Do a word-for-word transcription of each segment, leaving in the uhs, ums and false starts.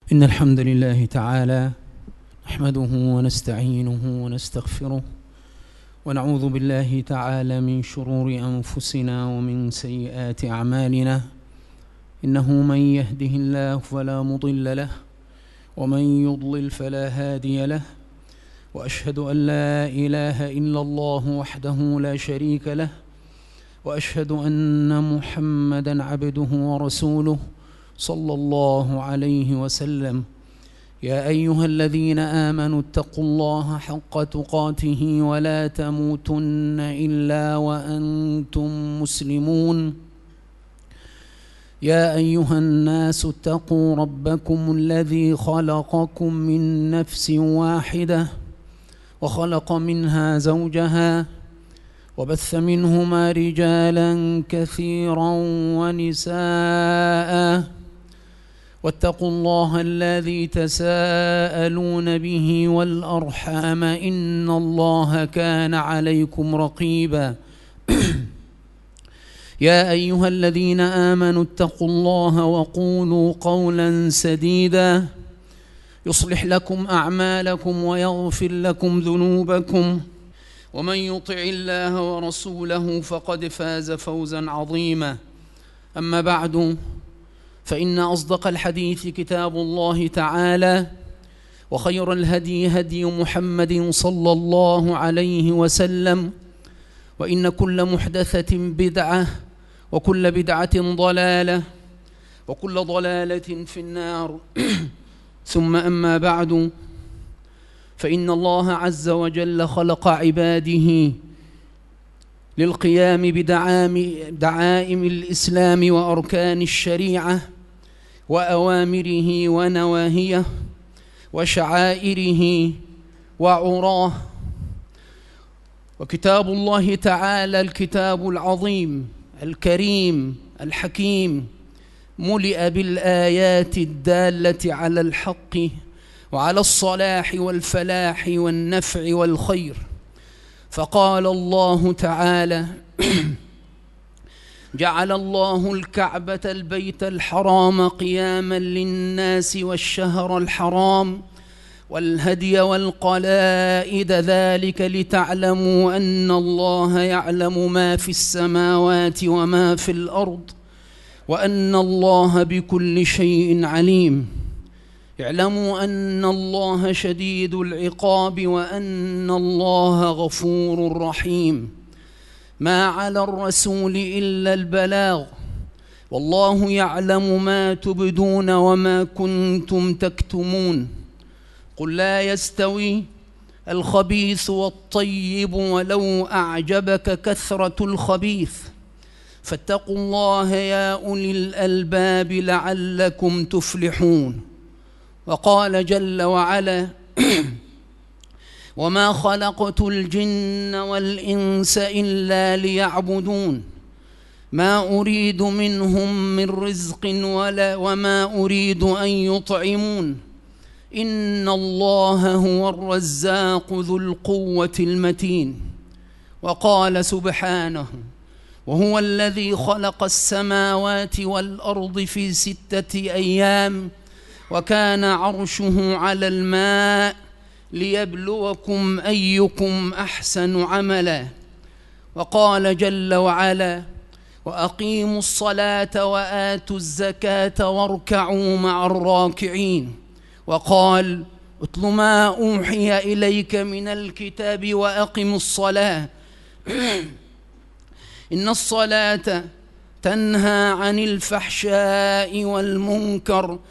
إن الحمد لله تعالى نحمده ونستعينه ونستغفره ونعوذ بالله تعالى من شرور أنفسنا ومن سيئات أعمالنا. إنه من يهده الله فلا مضل له ومن يضلل فلا هادي له، وأشهد أن لا إله إلا الله وحده لا شريك له، وأشهد أن محمدًا عبده ورسوله صلى الله عليه وسلم. يا أيها الذين آمنوا اتقوا الله حق تقاته ولا تموتن إلا وأنتم مسلمون. يا أيها الناس اتقوا ربكم الذي خلقكم من نفس واحدة وخلق منها زوجها وبث منهما رجالا كثيرا ونساء، واتقوا الله الذي تساءلون به والأرحام إن الله كان عليكم رقيبا. يا أيها الذين آمنوا اتقوا الله وقولوا قولا سديدا يصلح لكم أعمالكم ويغفر لكم ذنوبكم، ومن يطع الله ورسوله فقد فاز فوزا عظيما. أما بعد، فإن أصدق الحديث كتاب الله تعالى، وخير الهدي هدي محمد صلى الله عليه وسلم، وإن كل محدثة بدعة وكل بدعة ضلالة وكل ضلالة في النار. ثم أما بعد، فإن الله عز وجل خلق عباده للقيام بدعائم الإسلام وأركان الشريعة وأوامره ونواهيه وشعائره وعراه. وكتاب الله تعالى الكتاب العظيم الكريم الحكيم ملئ بالآيات الدالة على الحق وعلى الصلاح والفلاح والنفع والخير. فقال الله تعالى: جعل الله الكعبة البيت الحرام قياما للناس والشهر الحرام والهدي والقلائد، ذلك لتعلموا أن الله يعلم ما في السماوات وما في الأرض وأن الله بكل شيء عليم. اعلموا أن الله شديد العقاب وأن الله غفور رحيم. ما على الرسول إلا البلاغ، والله يعلم ما تبدون وما كنتم تكتمون. قل لا يستوي الخبيث والطيب ولو أعجبك كثرة الخبيث، فاتقوا الله يا أولي الألباب لعلكم تفلحون. وقال جل وعلا: وما خلقت الجن والإنس إلا ليعبدون ما أريد منهم من رزق ولا وما أريد أن يطعمون إن الله هو الرزاق ذو القوة المتين. وقال سبحانه: وهو الذي خلق السماوات والأرض في ستة أيام وكان عرشه على الماء ليبلوكم أيكم أحسن عملا. وقال جل وعلا: وأقيموا الصلاة وآتوا الزكاة واركعوا مع الراكعين. وقال: اتل ما أوحي إليك من الكتاب وأقم الصلاة إن الصلاة تنهى عن الفحشاء والمنكر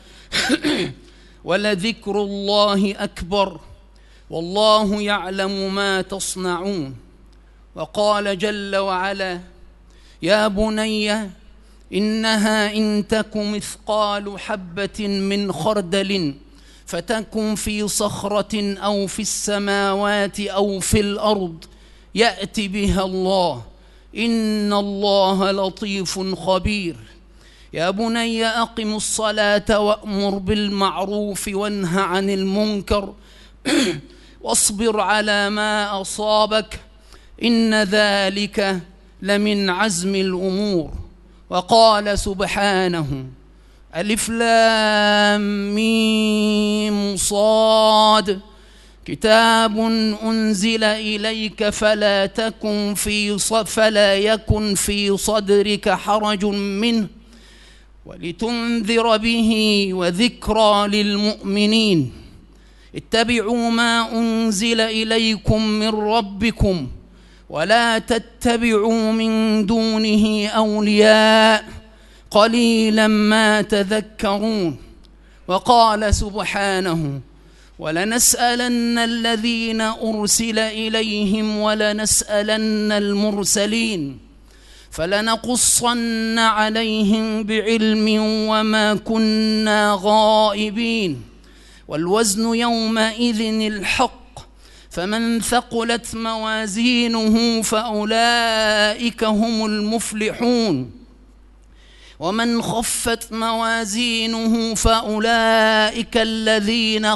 ولذكر الله أكبر والله يعلم ما تصنعون. وقال جل وعلا: يا بني إنها إن تك مثقال حبة من خردل فتكن في صخرة أو في السماوات أو في الأرض يأت بها الله إن الله لطيف خبير. يا بني أقم الصلاة وأمر بالمعروف وانه عن المنكر واصبر على ما أصابك إن ذلك لمن عزم الأمور. وقال سبحانه: ألف لام ميم صاد كتاب أنزل إليك فلا تكن في فلا يكن في صدرك حرج منه ولتنذر به وذكرى للمؤمنين. اتبعوا ما أنزل إليكم من ربكم ولا تتبعوا من دونه أولياء قليلا ما تذكرون. وقال سبحانه: ولنسألن الذين أرسل إليهم ولنسألن المرسلين فلنقصن عليهم بعلم وما كنا غائبين والوزن يومئذ الحق فمن ثقلت موازينه فأولئك هم المفلحون ومن خفت موازينه فأولئك الذين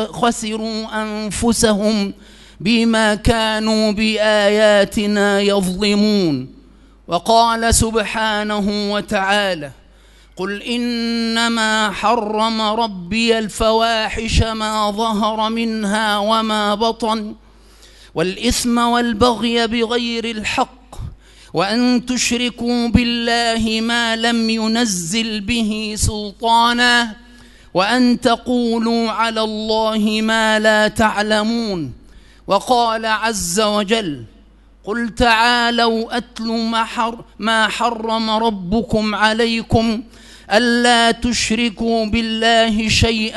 خسروا أنفسهم بما كانوا بآياتنا يظلمون. وقال سبحانه وتعالى: قل إنما حرم ربي الفواحش ما ظهر منها وما بطن والإثم والبغي بغير الحق وأن تشركوا بالله ما لم ينزل به سلطانا وأن تقولوا على الله ما لا تعلمون. وقال عز وجل: قل تعالوا أتل ما حرم ربكم عليكم ألا تشركوا بالله شيئا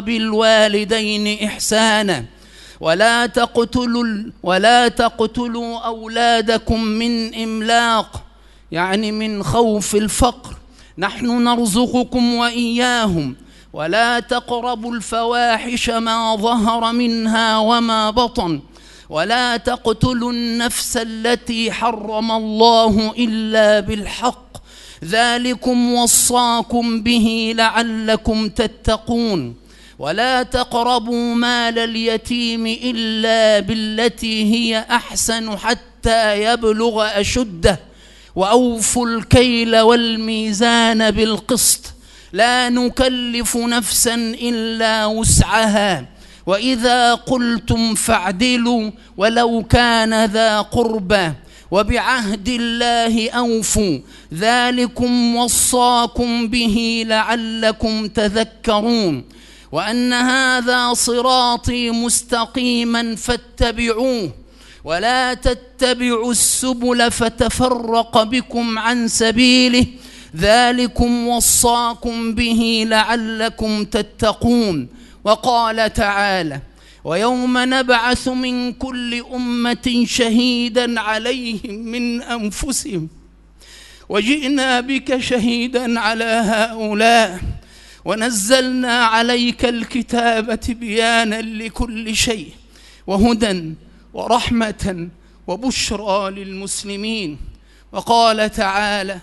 وبالوالدين إحسانا ولا تقتلوا ولا تقتلوا أولادكم من إملاق، يعني من خوف الفقر، نحن نرزقكم وإياهم، ولا تقربوا الفواحش ما ظهر منها وما بطن، ولا تقتلوا النفس التي حرم الله إلا بالحق، ذلكم وصاكم به لعلكم تتقون. ولا تقربوا مال اليتيم إلا بالتي هي أحسن حتى يبلغ أشده، وأوفوا الكيل والميزان بالقسط، لا نكلف نفسا إلا وسعها، وإذا قلتم فاعدلوا ولو كان ذا قربى، وبعهد الله أوفوا، ذلكم وصاكم به لعلكم تذكرون. وأن هذا صراطي مستقيما فاتبعوه ولا تتبعوا السبل فتفرق بكم عن سبيله، ذلكم وصاكم به لعلكم تتقون. وقال تعالى: ويوم نبعث من كل أمة شهيدا عليهم من أنفسهم وجئنا بك شهيدا على هؤلاء ونزلنا عليك الكتاب بيانا لكل شيء وهدى ورحمة وبشرى للمسلمين. وقال تعالى: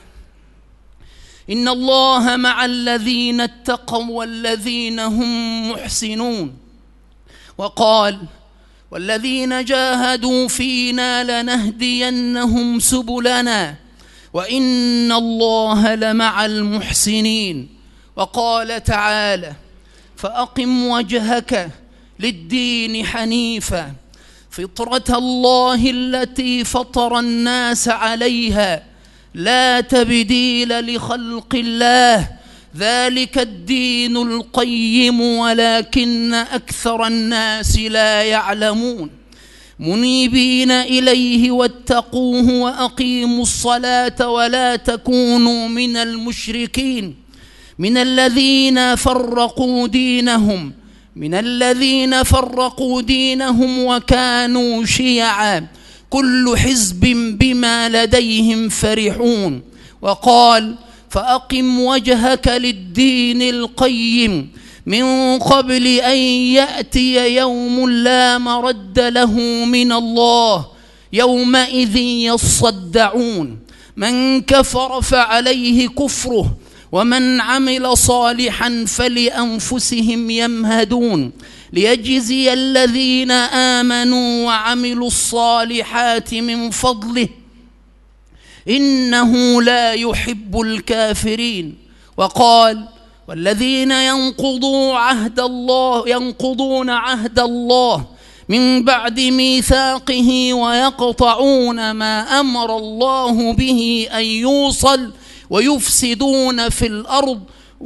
إن الله مع الذين اتقوا والذين هم محسنون. وقال: والذين جاهدوا فينا لنهدينهم سبلنا وإن الله لمع المحسنين. وقال تعالى: فأقم وجهك للدين حنيفا فطرة الله التي فطر الناس عليها لا تبديل لخلق الله ذلك الدين القيم ولكن أكثر الناس لا يعلمون. منيبين إليه واتقوه وأقيموا الصلاة ولا تكونوا من المشركين من الذين فرقوا دينهم من الذين فرقوا دينهم وكانوا شيعا كل حزب بما لديهم فرحون. وقال: فأقم وجهك للدين القيم من قبل أن يأتي يوم لا مرد له من الله يومئذ يصدعون. من كفر فعليه كفره ومن عمل صالحا فلأنفسهم يمهدون ليجزي الذين آمنوا وعملوا الصالحات من فضله إنه لا يحب الكافرين. وقال: والذين ينقضون عهد الله ينقضون عهد الله من بعد ميثاقه ويقطعون ما أمر الله به أن يوصل ويفسدون في الأرض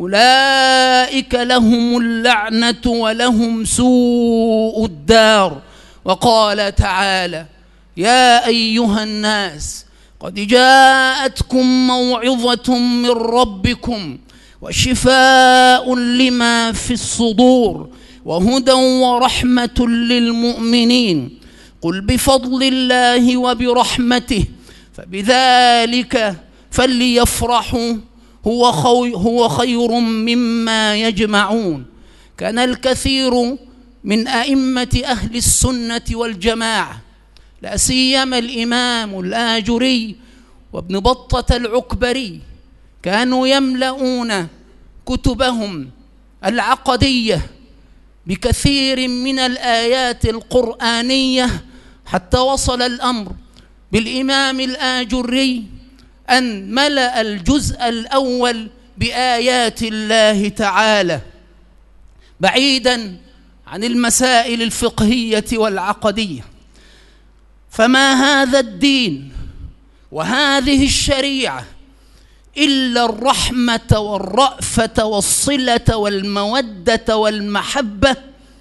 أولئك لهم اللعنة ولهم سوء الدار. وقال تعالى: يا أيها الناس قد جاءتكم موعظة من ربكم وشفاء لما في الصدور وهدى ورحمة للمؤمنين. قل بفضل الله وبرحمته فبذلك فليفرحوا هو هو خير مما يجمعون. كان الكثير من أئمة أهل السنة والجماعة، لا سيما الإمام الآجري وابن بطة العكبري، كانوا يملؤون كتبهم العقدية بكثير من الآيات القرآنية، حتى وصل الأمر بالإمام الآجري أن ملأ الجزء الأول بآيات الله تعالى، بعيداً عن المسائل الفقهية والعقدية. فما هذا الدين وهذه الشريعة إلا الرحمة والرأفة والصلة والمودة والمحبة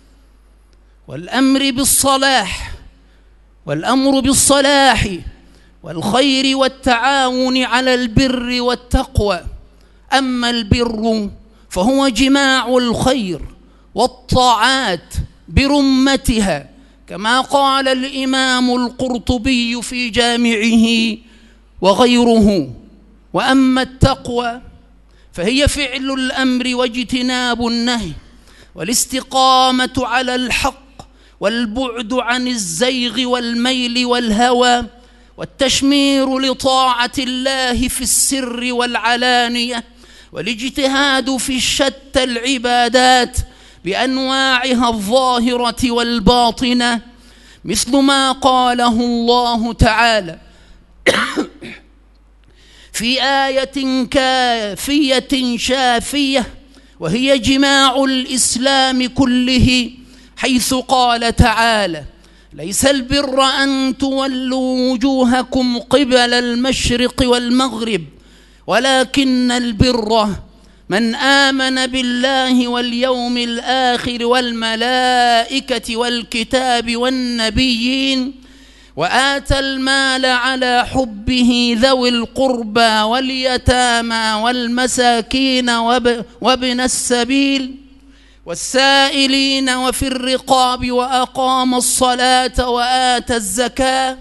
والأمر بالصلاح والأمر بالصلاح والخير والتعاون على البر والتقوى. أما البر فهو جماع الخير والطاعات برمتها، كما قال الإمام القرطبي في جامعه وغيره. وأما التقوى فهي فعل الأمر واجتناب النهي والاستقامة على الحق والبعد عن الزيغ والميل والهوى والتشمير لطاعة الله في السر والعلانية والاجتهاد في شتى العبادات بأنواعها الظاهرة والباطنة، مثل ما قاله الله تعالى في آية كافية شافية وهي جماع الإسلام كله، حيث قال تعالى: ليس البر أن تولوا وجوهكم قبل المشرق والمغرب ولكن البر من آمن بالله واليوم الآخر والملائكة والكتاب والنبيين وآتى المال على حبه ذوي القربى واليتامى والمساكين وابن السبيل والسائلين وفي الرقاب وأقام الصلاة وآتى الزكاة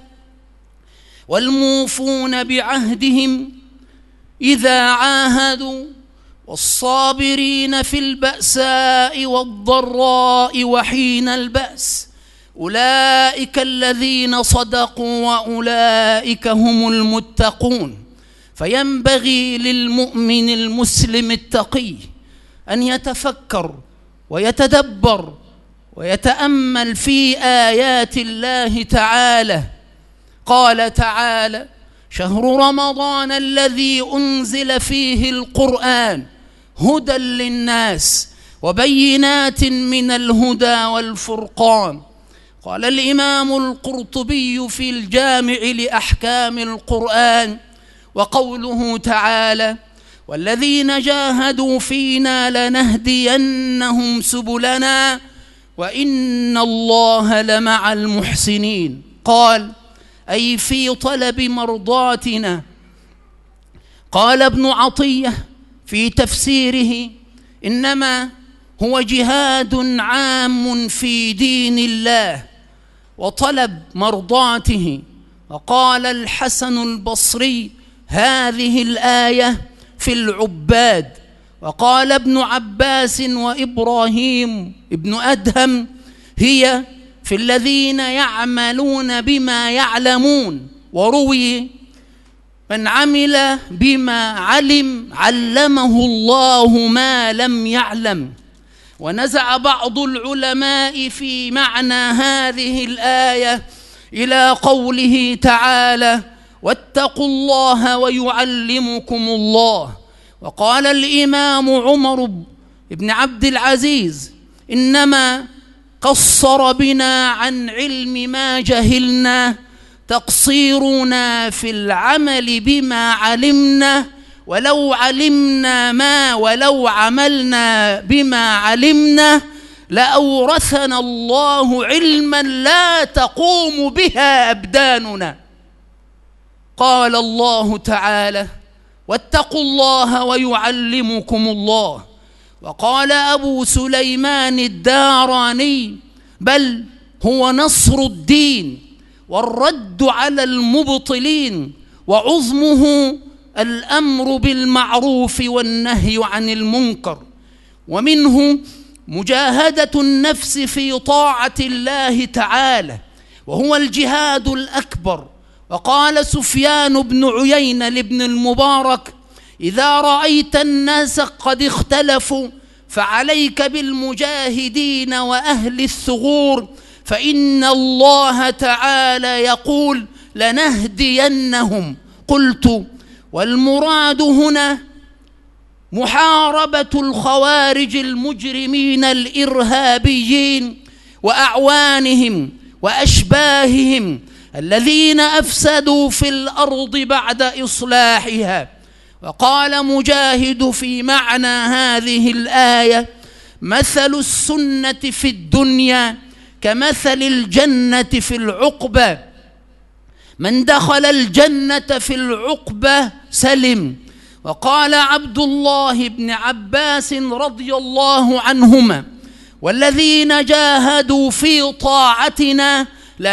والموفون بعهدهم إذا عاهدوا والصابرين في البأساء والضراء وحين البأس أولئك الذين صدقوا وأولئك هم المتقون. فينبغي للمؤمن المسلم التقي أن يتفكر ويتدبر ويتأمل في آيات الله تعالى. قال تعالى: شهر رمضان الذي أنزل فيه القرآن هدى للناس وبينات من الهدى والفرقان. قال الإمام القرطبي في الجامع لأحكام القرآن: وقوله تعالى: والذين جاهدوا فينا لنهدينهم سبلنا وإن الله لمع المحسنين. قال: أي في طلب مرضاتنا. قال ابن عطية في تفسيره: إنما هو جهاد عام في دين الله وطلب مرضاته. وقال الحسن البصري: هذه الآية في العباد. وقال ابن عباس وإبراهيم ابن أدهم: هي في الذين يعملون بما يعلمون. وروي: من عمل بما علم علمه الله ما لم يعلم. ونزع بعض العلماء في معنى هذه الآية إلى قوله تعالى: واتقوا الله ويعلمكم الله. وقال الإمام عمر بن عبد العزيز: إنما قصر بنا عن علم ما جهلنا تقصيرنا في العمل بما علمنا، ولو علمنا ما ولو عملنا بما علمنا لأورثنا الله علما لا تقوم بها أبداننا. قال الله تعالى: واتقوا الله ويعلمكم الله. وقال أبو سليمان الداراني: بل هو نصر الدين والرد على المبطلين، وعظمه الأمر بالمعروف والنهي عن المنكر، ومنه مجاهدة النفس في طاعة الله تعالى، وهو الجهاد الأكبر. وقال سفيان بن عيينة لابن المبارك: إذا رأيت الناس قد اختلفوا فعليك بالمجاهدين وأهل الثغور، فإن الله تعالى يقول: لنهدينهم. قلت: والمراد هنا محاربة الخوارج المجرمين الإرهابيين وأعوانهم وأشباههم الذين أفسدوا في الأرض بعد إصلاحها. وقال مجاهد في معنى هذه الآية: مثل السنة في الدنيا كمثل الجنة في العقبة، من دخل الجنة في العقبة سلم. وقال عبد الله بن عباس رضي الله عنهما: والذين جاهدوا في طاعتنا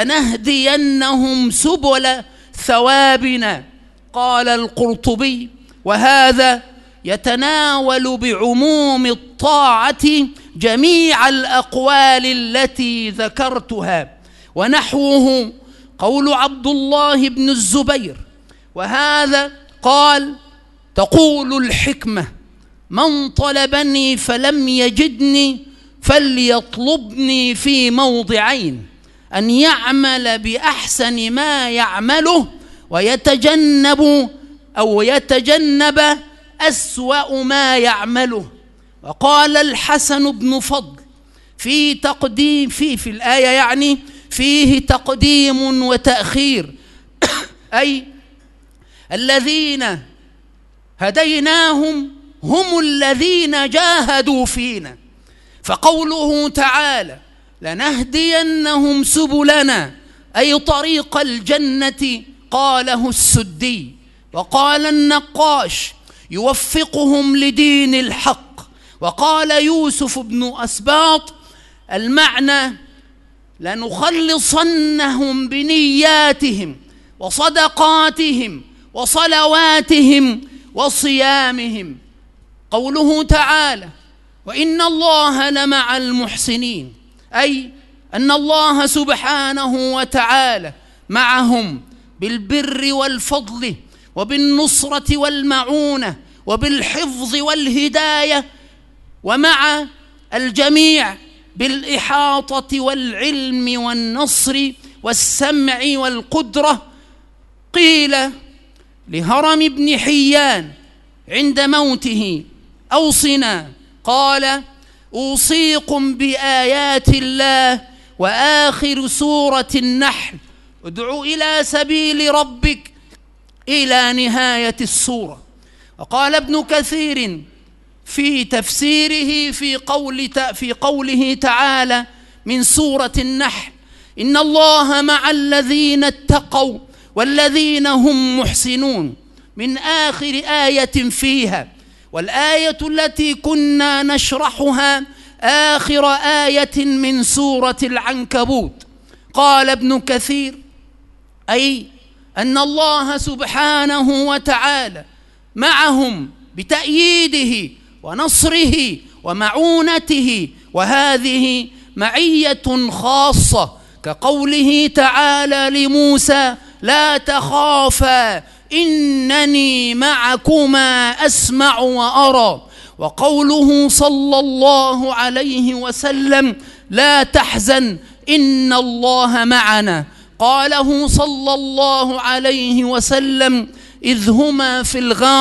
لنهدينهم سبل ثوابنا. قال القرطبي: وهذا يتناول بعموم الطاعة جميع الأقوال التي ذكرتها. ونحوه قول عبد الله بن الزبير: وهذا قال: تقول الحكمة: من طلبني فلم يجدني فليطلبني في موضعين: أن يعمل بأحسن ما يعمله، ويتجنب أو يتجنب أسوأ ما يعمله. وقال الحسن بن فضل في تقديم في في الآية يعني فيه تقديم وتأخير أي الذين هديناهم هم الذين جاهدوا فينا. فقوله تعالى: لنهدينهم سبلنا أي طريق الجنة، قاله السدي. وقال النقاش: يوفقهم لدين الحق. وقال يوسف بن أسباط: المعنى لنخلصنهم بنياتهم وصدقاتهم وصلواتهم وصيامهم. قوله تعالى: وإن الله لمع المحسنين، أي أن الله سبحانه وتعالى معهم بالبر والفضل وبالنصرة والمعونة وبالحفظ والهداية، ومع الجميع بالإحاطة والعلم والنصر والسمع والقدرة. قيل لهرم بن حيان عند موته: أوصنا. قال: أوصيكم بآيات الله. وآخر سورة النحل: ادع إلى سبيل ربك، إلى نهاية السورة. وقال ابن كثير في تفسيره في قول في قوله تعالى من سورة النحل: إن الله مع الذين اتقوا والذين هم محسنون، من آخر آية فيها. والآية التي كنا نشرحها آخر آية من سورة العنكبوت. قال ابن كثير: أي أن الله سبحانه وتعالى معهم بتأييده ونصره ومعونته، وهذه معية خاصة، كقوله تعالى لموسى: لا تخافا إنني معكما أسمع وأرى. وقوله صلى الله عليه وسلم: لا تحزن إن الله معنا. قاله صلى الله عليه وسلم: إذ هما في الغار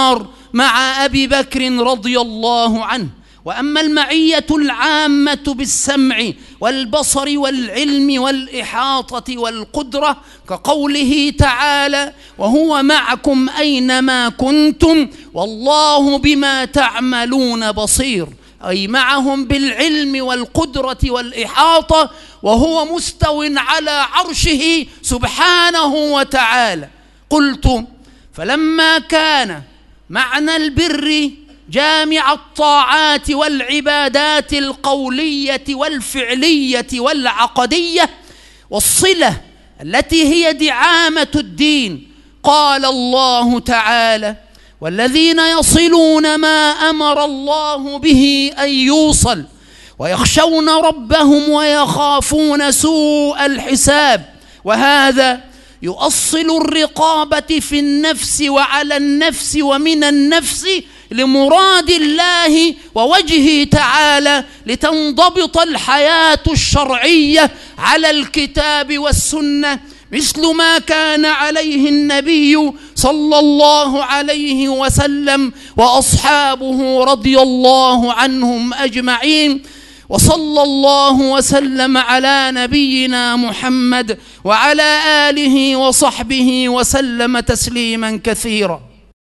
مع أبي بكر رضي الله عنه. وأما المعية العامة بالسمع والبصر والعلم والإحاطة والقدرة كقوله تعالى: وهو معكم أينما كنتم والله بما تعملون بصير، أي معهم بالعلم والقدرة والإحاطة وهو مستو على عرشه سبحانه وتعالى. قلت: فلما كان معنى البر جامع الطاعات والعبادات القولية والفعلية والعقدية والصلة التي هي دعامة الدين، قال الله تعالى: والذين يصلون ما أمر الله به أن يوصل ويخشون ربهم ويخافون سوء الحساب. وهذا يؤصل الرقابة في النفس وعلى النفس ومن النفس لمراد الله ووجهه تعالى، لتنضبط الحياة الشرعية على الكتاب والسنة، مثل ما كان عليه النبي صلى الله عليه وسلم وأصحابه رضي الله عنهم أجمعين. وصلى الله وسلم على نبينا محمد وعلى آله وصحبه وسلم تسليما كثيرا.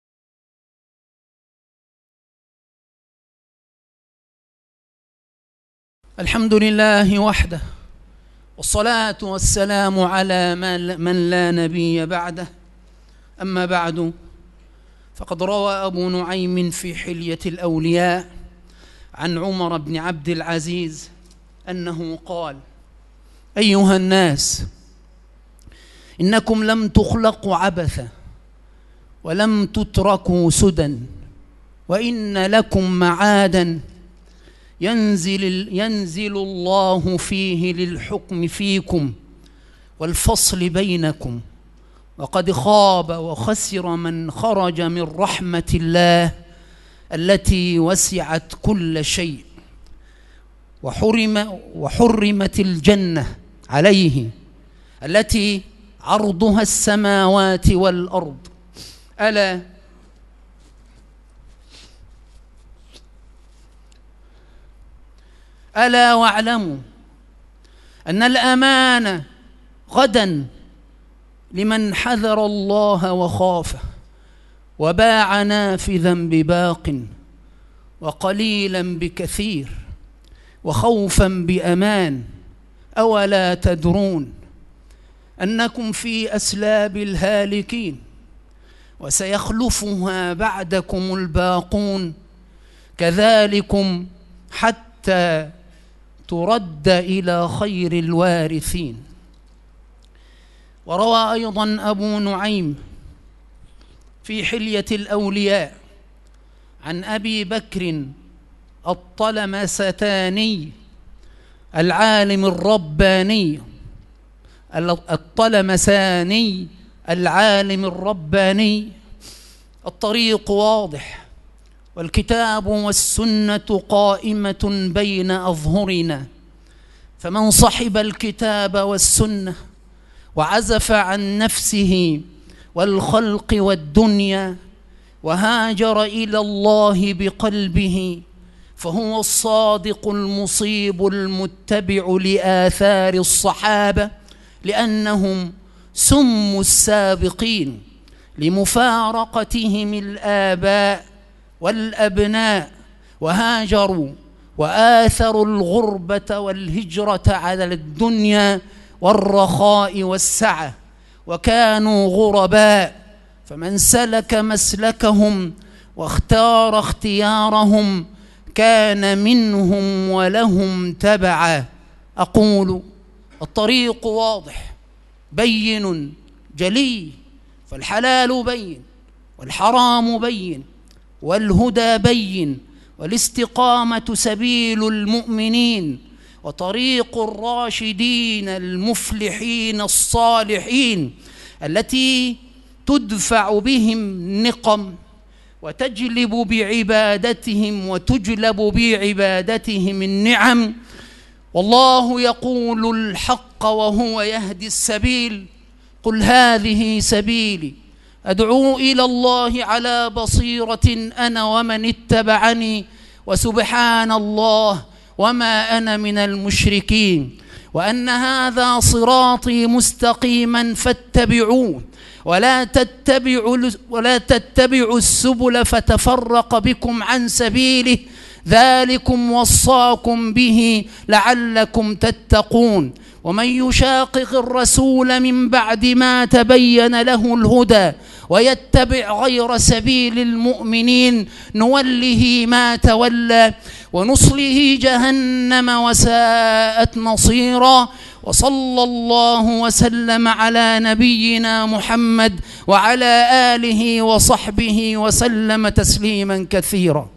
الحمد لله وحده، والصلاة والسلام على من لا نبي بعده. أما بعد، فقد روى أبو نعيم في حلية الأولياء عن عمر بن عبد العزيز أنه قال: أيها الناس، إنكم لم تخلقوا عبثا ولم تتركوا سدى، وإن لكم معادا ينزل, ينزل الله فيه للحكم فيكم والفصل بينكم، وقد خاب وخسر من خرج من رحمة الله التي وسعت كل شيء، وحرم وحرمت الجنة عليه التي عرضها السماوات والأرض. ألا ألا واعلموا أن الأمانة غدا لمن حذر الله وخافه، وباع نافذا بباق وقليلا بكثير وخوفا بأمان. أولا تدرون أنكم في أسلاب الهالكين، وسيخلفها بعدكم الباقون، كذلكم حتى ترد إلى خير الوارثين. وروى أيضا أبو نعيم في حلية الأولياء عن أبي بكر الطلمساني العالم الرباني الطلمساني العالم الرباني: الطريق واضح، والكتاب والسنة قائمة بين أظهرنا، فمن صحب الكتاب والسنة وعزف عن نفسه والخلق والدنيا وهاجر إلى الله بقلبه فهو الصادق المصيب المتبع لآثار الصحابة، لأنهم سموا السابقين لمفارقتهم الآباء والأبناء، وهاجروا وآثروا الغربة والهجرة على الدنيا والرخاء والسعة، وكانوا غرباء، فمن سلك مسلكهم واختار اختيارهم كان منهم ولهم تبعا. أقول: الطريق واضح بين جلي، فالحلال بين والحرام بين والهدى بين، والاستقامة سبيل المؤمنين وطريق الراشدين المفلحين الصالحين، التي تدفع بهم نقم وتجلب بعبادتهم وتجلب بعبادتهم النعم. والله يقول الحق وهو يهدي السبيل: قل هذه سبيلي أدعو إلى الله على بصيرة أنا ومن اتبعني، وسبحان الله وما أنا من المشركين، وأن هذا صراطي مستقيما فاتبعوه ولا تتبعوا ولا تتبعوا السبل فتفرق بكم عن سبيله، ذلكم وصاكم به لعلكم تتقون. ومن يشاقق الرسول من بعد ما تبين له الهدى ويتبع غير سبيل المؤمنين نوله ما تولى ونصله جهنم وساءت مصيرا. وصلى الله وسلم على نبينا محمد وعلى آله وصحبه وسلم تسليما كثيرا.